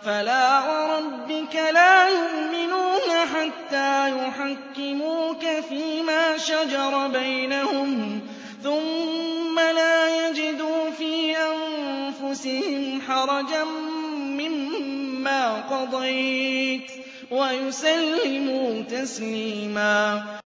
فَلَا وَرَبِّكَ لَا يُؤْمِنُونَ حَتَّىٰ يُحَكِّمُوكَ فِيمَا شَجَرَ بَيْنَهُمْ ثُمَّ لَا يَجِدُوا فِي أَنفُسِهِمْ حَرَجًا مِّمَّا قَضَيْتَ وَيُسَلِّمُوا تَسْلِيمًا